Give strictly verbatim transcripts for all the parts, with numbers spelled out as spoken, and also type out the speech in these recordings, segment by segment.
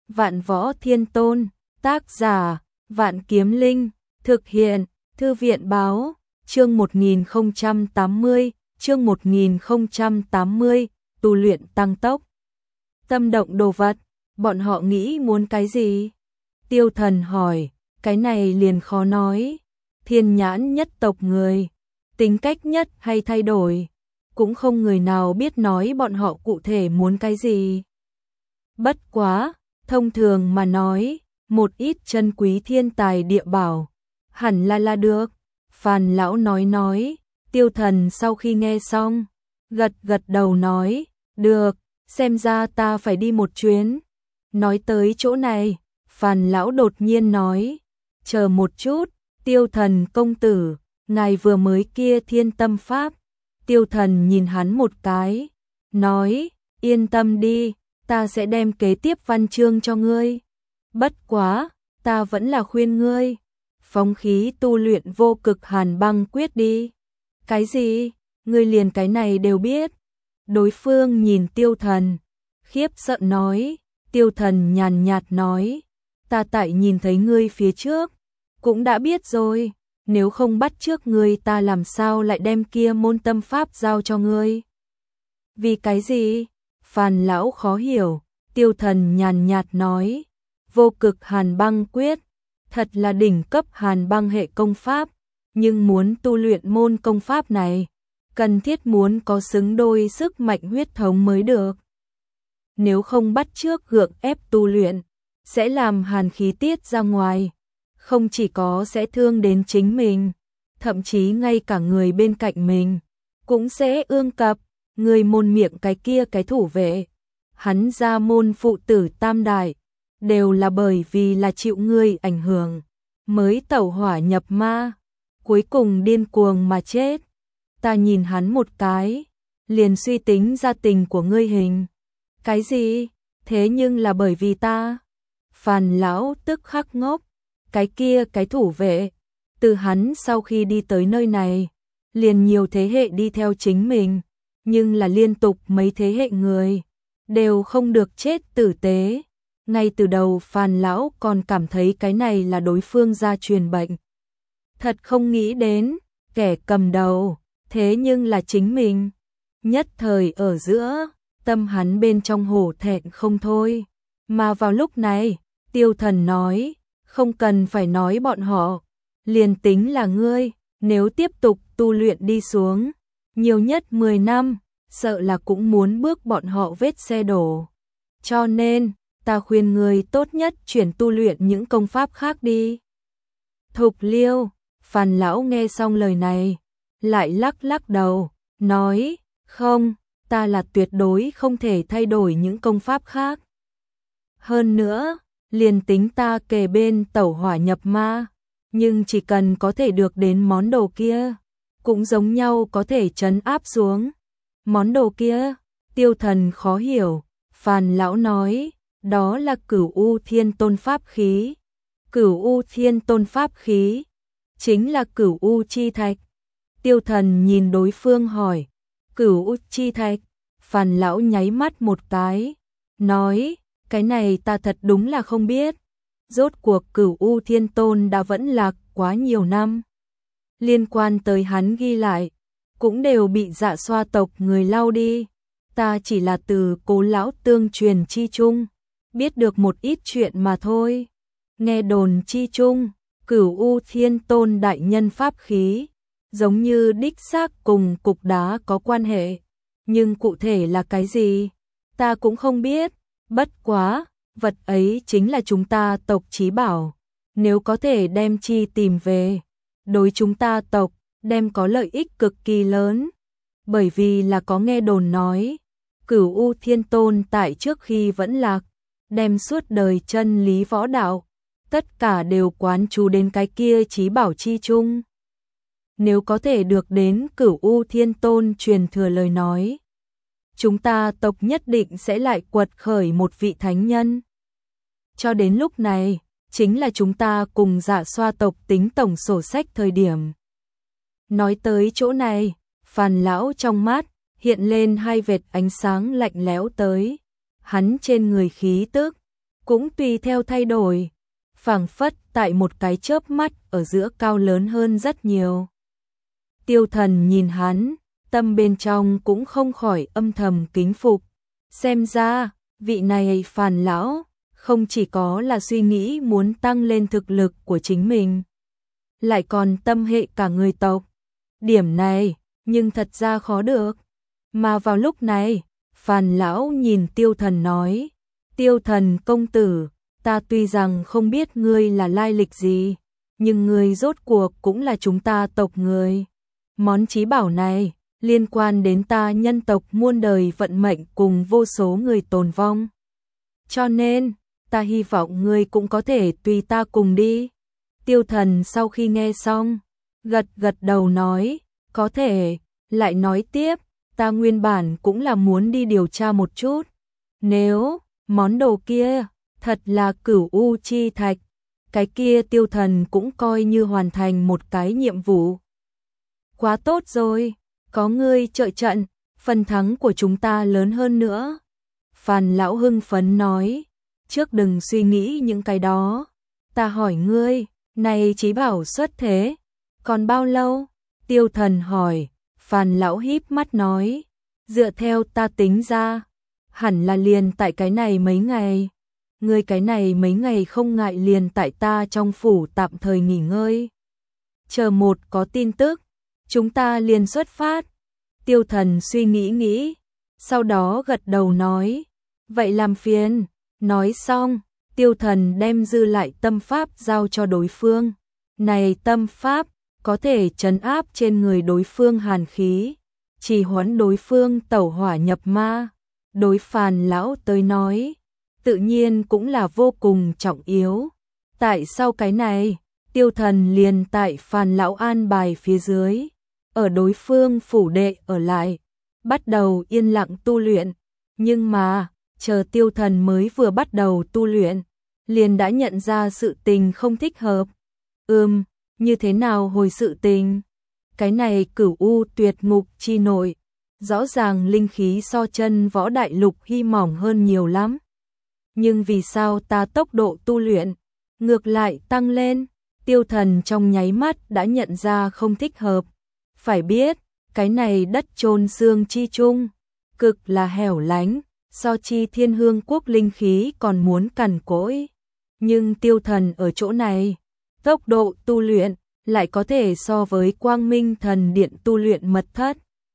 Vạn Võ Thiên Tôn, tác giả, Vạn Kiếm Linh, thực hiện, Thư viện báo, chương một nghìn không trăm tám mươi, chương một nghìn không trăm tám mươi, tu luyện tăng tốc. Tâm động đồ vật, bọn họ nghĩ muốn cái gì? Tiêu Thần hỏi, cái này liền khó nói. Thiên nhãn nhất tộc người, tính cách nhất hay thay đổi, cũng không người nào biết nói bọn họ cụ thể muốn cái gì. Bất quá, thông thường mà nói, một ít chân quý thiên tài địa bảo, hẳn là là được. Phàn lão nói nói, Tiêu Thần sau khi nghe xong, gật gật đầu nói, được, xem ra ta phải đi một chuyến. Nói tới chỗ này, Phàn lão đột nhiên nói, chờ một chút, Tiêu Thần công tử, ngài vừa mới kia thiên tâm pháp. Tiêu Thần nhìn hắn một cái, nói, yên tâm đi, ta sẽ đem kế tiếp văn chương cho ngươi. Bất quá, ta vẫn là khuyên ngươi, phóng khí tu luyện vô cực hàn băng quyết đi. Cái gì? Ngươi liền cái này đều biết? Đối phương nhìn Tiêu Thần, khiếp sợ nói. Tiêu Thần nhàn nhạt nói, ta tại nhìn thấy ngươi phía trước, cũng đã biết rồi, nếu không bắt trước ngươi ta làm sao lại đem kia môn tâm pháp giao cho ngươi? Vì cái gì? Phàn lão khó hiểu. Tiêu Thần nhàn nhạt nói, vô cực hàn băng quyết, thật là đỉnh cấp hàn băng hệ công pháp, nhưng muốn tu luyện môn công pháp này, cần thiết muốn có xứng đôi sức mạnh huyết thống mới được. Nếu không bắt trước gượng ép tu luyện, sẽ làm hàn khí tiết ra ngoài, không chỉ có sẽ thương đến chính mình, thậm chí ngay cả người bên cạnh mình, cũng sẽ ương cập. Người môn miệng cái kia cái thủ vệ, hắn ra môn phụ tử tam đại, đều là bởi vì là chịu ngươi ảnh hưởng, mới tẩu hỏa nhập ma, cuối cùng điên cuồng mà chết. Ta nhìn hắn một cái, liền suy tính ra tình của ngươi hình. Cái gì? Thế nhưng là bởi vì ta. Phàn lão tức khắc ngốc, cái kia cái thủ vệ, từ hắn sau khi đi tới nơi này, liền nhiều thế hệ đi theo chính mình, nhưng là liên tục mấy thế hệ người, đều không được chết tử tế. Ngay từ đầu Phàn lão còn cảm thấy cái này là đối phương gia truyền bệnh. Thật không nghĩ đến, kẻ cầm đầu, thế nhưng là chính mình. Nhất thời ở giữa, tâm hắn bên trong hổ thẹn không thôi. Mà vào lúc này, Tiêu Thần nói, không cần phải nói bọn họ, liền tính là ngươi, nếu tiếp tục tu luyện đi xuống, nhiều nhất mười năm, sợ là cũng muốn bước bọn họ vết xe đổ. Cho nên, ta khuyên ngươi tốt nhất chuyển tu luyện những công pháp khác đi. Thục Liêu, Phàn lão nghe xong lời này, lại lắc lắc đầu, nói, không, ta là tuyệt đối không thể thay đổi những công pháp khác. Hơn nữa, liền tính ta kề bên tẩu hỏa nhập ma, nhưng chỉ cần có thể được đến món đồ kia, cũng giống nhau có thể trấn áp xuống. Món đồ kia, Tiêu Thần khó hiểu. Phàn lão nói, đó là Cửu U Thiên Tôn pháp khí. Cửu U Thiên Tôn pháp khí, chính là Cửu U chi thạch. Tiêu Thần nhìn đối phương hỏi, Cửu U chi thạch? Phàn lão nháy mắt một cái, nói, cái này ta thật đúng là không biết. Rốt cuộc Cửu U Thiên Tôn đã vẫn lạc quá nhiều năm, liên quan tới hắn ghi lại, cũng đều bị Dạ Xoa tộc người lau đi. Ta chỉ là từ Cố lão tương truyền chi chung, biết được một ít chuyện mà thôi. Nghe đồn chi chung, Cửu U Thiên Tôn đại nhân pháp khí, giống như đích xác cùng cục đá có quan hệ, nhưng cụ thể là cái gì, ta cũng không biết. Bất quá, vật ấy chính là chúng ta tộc chí bảo, nếu có thể đem chi tìm về, đối chúng ta tộc, đem có lợi ích cực kỳ lớn. Bởi vì là có nghe đồn nói, Cửu U Thiên Tôn tại trước khi vẫn lạc, đem suốt đời chân lý võ đạo, tất cả đều quán chú đến cái kia chí bảo chi chung. Nếu có thể được đến Cửu U Thiên Tôn truyền thừa lời nói, chúng ta tộc nhất định sẽ lại quật khởi một vị thánh nhân. Cho đến lúc này, chính là chúng ta cùng Dạ Xoa tộc tính tổng sổ sách thời điểm. Nói tới chỗ này, Phàn lão trong mắt hiện lên hai vệt ánh sáng lạnh lẽo tới, hắn trên người khí tức cũng tùy theo thay đổi, phảng phất tại một cái chớp mắt ở giữa cao lớn hơn rất nhiều. Tiêu Thần nhìn hắn, tâm bên trong cũng không khỏi âm thầm kính phục, xem ra, vị này Phàn lão, không chỉ có là suy nghĩ muốn tăng lên thực lực của chính mình, lại còn tâm hệ cả người tộc. Điểm này, nhưng thật ra khó được. Mà vào lúc này, Phàn lão nhìn Tiêu Thần nói, Tiêu Thần công tử, ta tuy rằng không biết ngươi là lai lịch gì, nhưng ngươi rốt cuộc cũng là chúng ta tộc người. Món chí bảo này, liên quan đến ta nhân tộc muôn đời vận mệnh cùng vô số người tồn vong. Cho nên, ta hy vọng ngươi cũng có thể tùy ta cùng đi. Tiêu Thần sau khi nghe xong, gật gật đầu nói, có thể, lại nói tiếp, ta nguyên bản cũng là muốn đi điều tra một chút. Nếu, món đồ kia, thật là Cửu U chi thạch, cái kia Tiêu Thần cũng coi như hoàn thành một cái nhiệm vụ. Quá tốt rồi, có ngươi trợ trận, phần thắng của chúng ta lớn hơn nữa. Phàn lão hưng phấn nói, trước đừng suy nghĩ những cái đó, ta hỏi ngươi, này chí bảo xuất thế, còn bao lâu? Tiêu Thần hỏi, Phàn lão híp mắt nói, dựa theo ta tính ra, hẳn là liền tại cái này mấy ngày. Ngươi cái này mấy ngày không ngại liền tại ta trong phủ tạm thời nghỉ ngơi. Chờ một có tin tức, chúng ta liền xuất phát. Tiêu Thần suy nghĩ nghĩ, sau đó gật đầu nói, vậy làm phiền. Nói xong, Tiêu Thần đem dư lại tâm pháp giao cho đối phương. Này tâm pháp, có thể trấn áp trên người đối phương hàn khí, trì hoãn đối phương tẩu hỏa nhập ma. Đối Phàn lão tới nói, tự nhiên cũng là vô cùng trọng yếu. Tại sao cái này, Tiêu Thần liền tại Phàn lão an bài phía dưới, ở đối phương phủ đệ ở lại, bắt đầu yên lặng tu luyện. Nhưng mà, chờ Tiêu Thần mới vừa bắt đầu tu luyện, liền đã nhận ra sự tình không thích hợp. Ừm, như thế nào hồi sự tình? Cái này Cửu U tuyệt ngục chi nội, rõ ràng linh khí so chân võ đại lục hy mỏng hơn nhiều lắm. Nhưng vì sao ta tốc độ tu luyện ngược lại tăng lên? Tiêu Thần trong nháy mắt đã nhận ra không thích hợp. Phải biết, cái này đất chôn xương chi chung, cực là hẻo lánh, so chi Thiên Hương quốc linh khí còn muốn cằn cỗi. Nhưng Tiêu Thần ở chỗ này, tốc độ tu luyện lại có thể so với Quang Minh Thần Điện tu luyện mật thất.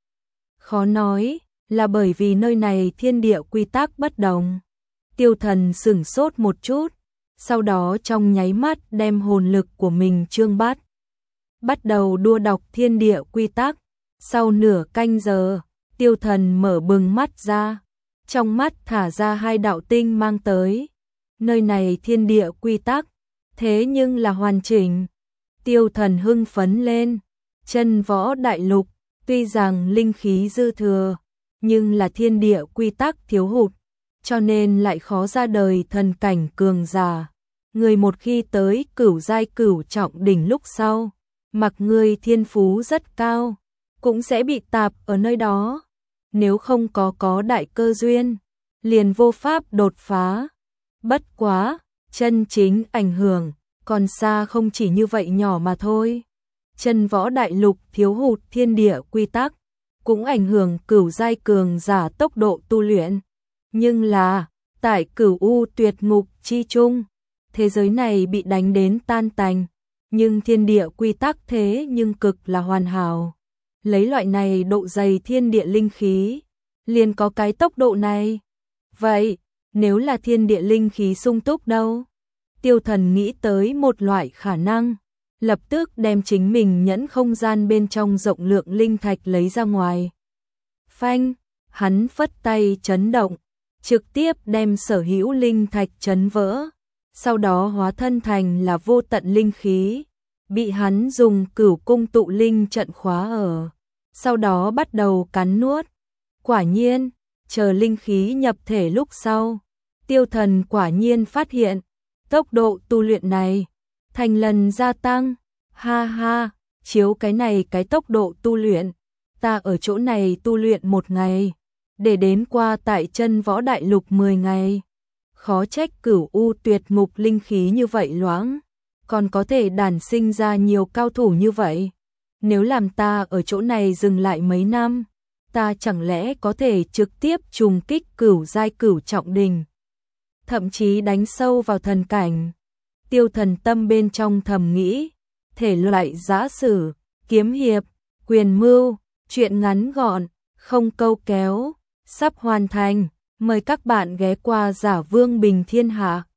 Khó nói, là bởi vì nơi này thiên địa quy tắc bất đồng. Tiêu Thần sửng sốt một chút, sau đó trong nháy mắt đem hồn lực của mình trương bắt. Bắt đầu đua đọc thiên địa quy tắc. Sau nửa canh giờ, Tiêu Thần mở bừng mắt ra, trong mắt thả ra hai đạo tinh mang tới. Nơi này thiên địa quy tắc, thế nhưng là hoàn chỉnh. Tiêu Thần hưng phấn lên, chân võ đại lục, tuy rằng linh khí dư thừa, nhưng là thiên địa quy tắc thiếu hụt, cho nên lại khó ra đời thần cảnh cường giả. Người một khi tới cửu giai cửu trọng đỉnh lúc sau, mặc người thiên phú rất cao, cũng sẽ bị tạp ở nơi đó. Nếu không có có đại cơ duyên, liền vô pháp đột phá. Bất quá, chân chính ảnh hưởng, còn xa không chỉ như vậy nhỏ mà thôi. Chân võ đại lục thiếu hụt thiên địa quy tắc, cũng ảnh hưởng cửu giai cường giả tốc độ tu luyện. Nhưng là, tại Cửu U tuyệt ngục chi chung, thế giới này bị đánh đến tan tành, nhưng thiên địa quy tắc thế nhưng cực là hoàn hảo. Lấy loại này độ dày thiên địa linh khí, liền có cái tốc độ này. Vậy, nếu là thiên địa linh khí sung túc đâu? Tiêu Thần nghĩ tới một loại khả năng, lập tức đem chính mình nhẫn không gian bên trong rộng lượng linh thạch lấy ra ngoài. Phanh, hắn phất tay chấn động, trực tiếp đem sở hữu linh thạch chấn vỡ, sau đó hóa thân thành là vô tận linh khí, bị hắn dùng cửu cung tụ linh trận khóa ở, sau đó bắt đầu cắn nuốt. Quả nhiên, chờ linh khí nhập thể lúc sau, Tiêu Thần quả nhiên phát hiện, tốc độ tu luyện này thành lần gia tăng. Ha ha, chiếu cái này cái tốc độ tu luyện, ta ở chỗ này tu luyện một ngày, để đến qua tại chân võ đại lục mười ngày. khó trách Cửu U tuyệt ngục linh khí như vậy loãng, còn có thể đản sinh ra nhiều cao thủ như vậy. Nếu làm ta ở chỗ này dừng lại mấy năm, ta chẳng lẽ có thể trực tiếp trùng kích cửu giai cửu trọng đình, thậm chí đánh sâu vào thần cảnh. Tiêu Thần tâm bên trong thầm nghĩ, thể loại giã sử, kiếm hiệp, quyền mưu, truyện ngắn gọn, không câu kéo, sắp hoàn thành, mời các bạn ghé qua Giả Vương Bình Thiên Hạ.